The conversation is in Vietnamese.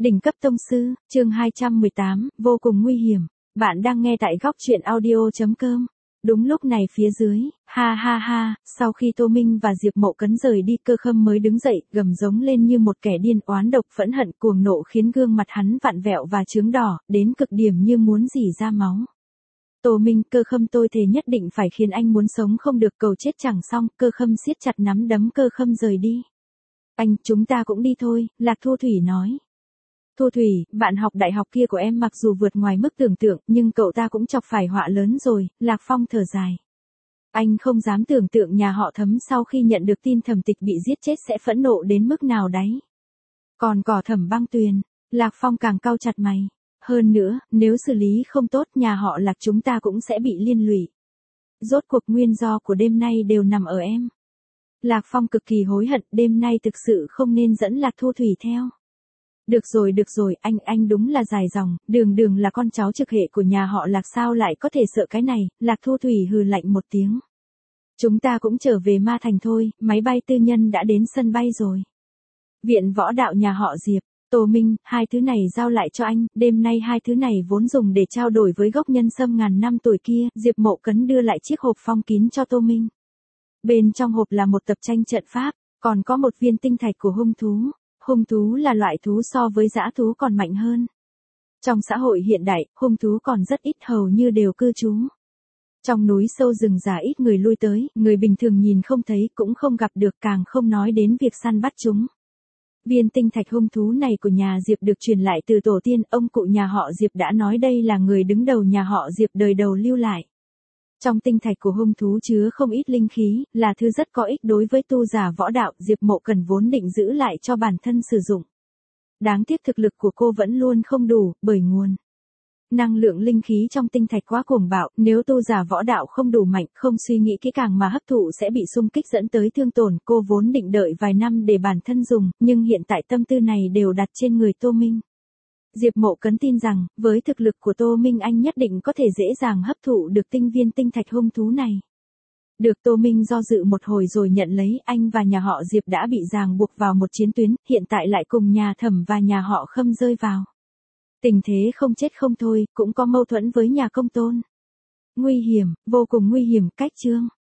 Đỉnh cấp tông sư, chương 218, vô cùng nguy hiểm. Bạn đang nghe tại góc truyện audio.com. Đúng lúc này phía dưới, ha ha ha, sau khi Tô Minh và Diệp Mộ Cấn rời đi, Cơ Khâm mới đứng dậy, gầm giống lên như một kẻ điên, oán độc phẫn hận cuồng nộ khiến gương mặt hắn vặn vẹo và chướng đỏ, đến cực điểm như muốn rỉ ra máu. Tô Minh, Cơ Khâm, tôi thề nhất định phải khiến anh muốn sống không được, cầu chết chẳng xong. Cơ Khâm siết chặt nắm đấm, Cơ Khâm rời đi. Anh, chúng ta cũng đi thôi, Lạc Thu Thủy nói. Thu Thủy, bạn học đại học kia của em mặc dù vượt ngoài mức tưởng tượng, nhưng cậu ta cũng chọc phải họa lớn rồi. Lạc Phong thở dài. Anh không dám tưởng tượng nhà họ Thấm sau khi nhận được tin Thẩm Tịch bị giết chết sẽ phẫn nộ đến mức nào đấy. Còn cỏ Thẩm Băng Tuyền, Lạc Phong càng cau chặt mày. Hơn nữa, nếu xử lý không tốt, nhà họ Lạc chúng ta cũng sẽ bị liên lụy. Rốt cuộc nguyên do của đêm nay đều nằm ở em. Lạc Phong cực kỳ hối hận, đêm nay thực sự không nên dẫn Lạc Thu Thủy theo. Được rồi, anh đúng là dài dòng, đường là con cháu trực hệ của nhà họ Lạc sao lại có thể sợ cái này. Lạc Thu Thủy hừ lạnh một tiếng. Chúng ta cũng trở về Ma Thành thôi, máy bay tư nhân đã đến sân bay rồi. Viện võ đạo nhà họ Diệp, Tô Minh, hai thứ này giao lại cho anh, đêm nay hai thứ này vốn dùng để trao đổi với gốc nhân sâm ngàn năm tuổi kia. Diệp Mộ Cấn đưa lại chiếc hộp phong kín cho Tô Minh. Bên trong hộp là một tập tranh trận pháp, còn có một viên tinh thạch của hung thú. Hung thú là loại thú so với dã thú còn mạnh hơn. Trong xã hội hiện đại, hung thú còn rất ít, hầu như đều cư trú trong núi sâu rừng già, ít người lui tới, người bình thường nhìn không thấy cũng không gặp được, càng không nói đến việc săn bắt chúng. Viên tinh thạch hung thú này của nhà Diệp được truyền lại từ tổ tiên, ông cụ nhà họ Diệp đã nói đây là người đứng đầu nhà họ Diệp đời đầu lưu lại. Trong tinh thạch của hung thú chứa không ít linh khí, là thứ rất có ích đối với tu giả võ đạo. Diệp Mộ Cẩn vốn định giữ lại cho bản thân sử dụng. Đáng tiếc thực lực của cô vẫn luôn không đủ, bởi nguồn năng lượng linh khí trong tinh thạch quá cuồng bạo, nếu tu giả võ đạo không đủ mạnh, không suy nghĩ kỹ càng mà hấp thụ sẽ bị xung kích dẫn tới thương tổn. Cô vốn định đợi vài năm để bản thân dùng, nhưng hiện tại tâm tư này đều đặt trên người Tô Minh. Diệp Mộ Cấn tin rằng, với thực lực của Tô Minh anh nhất định có thể dễ dàng hấp thụ được tinh viên tinh thạch hung thú này. Được. Tô Minh do dự một hồi rồi nhận lấy. Anh và nhà họ Diệp đã bị ràng buộc vào một chiến tuyến, hiện tại lại cùng nhà Thẩm và nhà họ Khâm rơi vào tình thế không chết không thôi, cũng có mâu thuẫn với nhà Công Tôn. Nguy hiểm, vô cùng nguy hiểm. Cách chương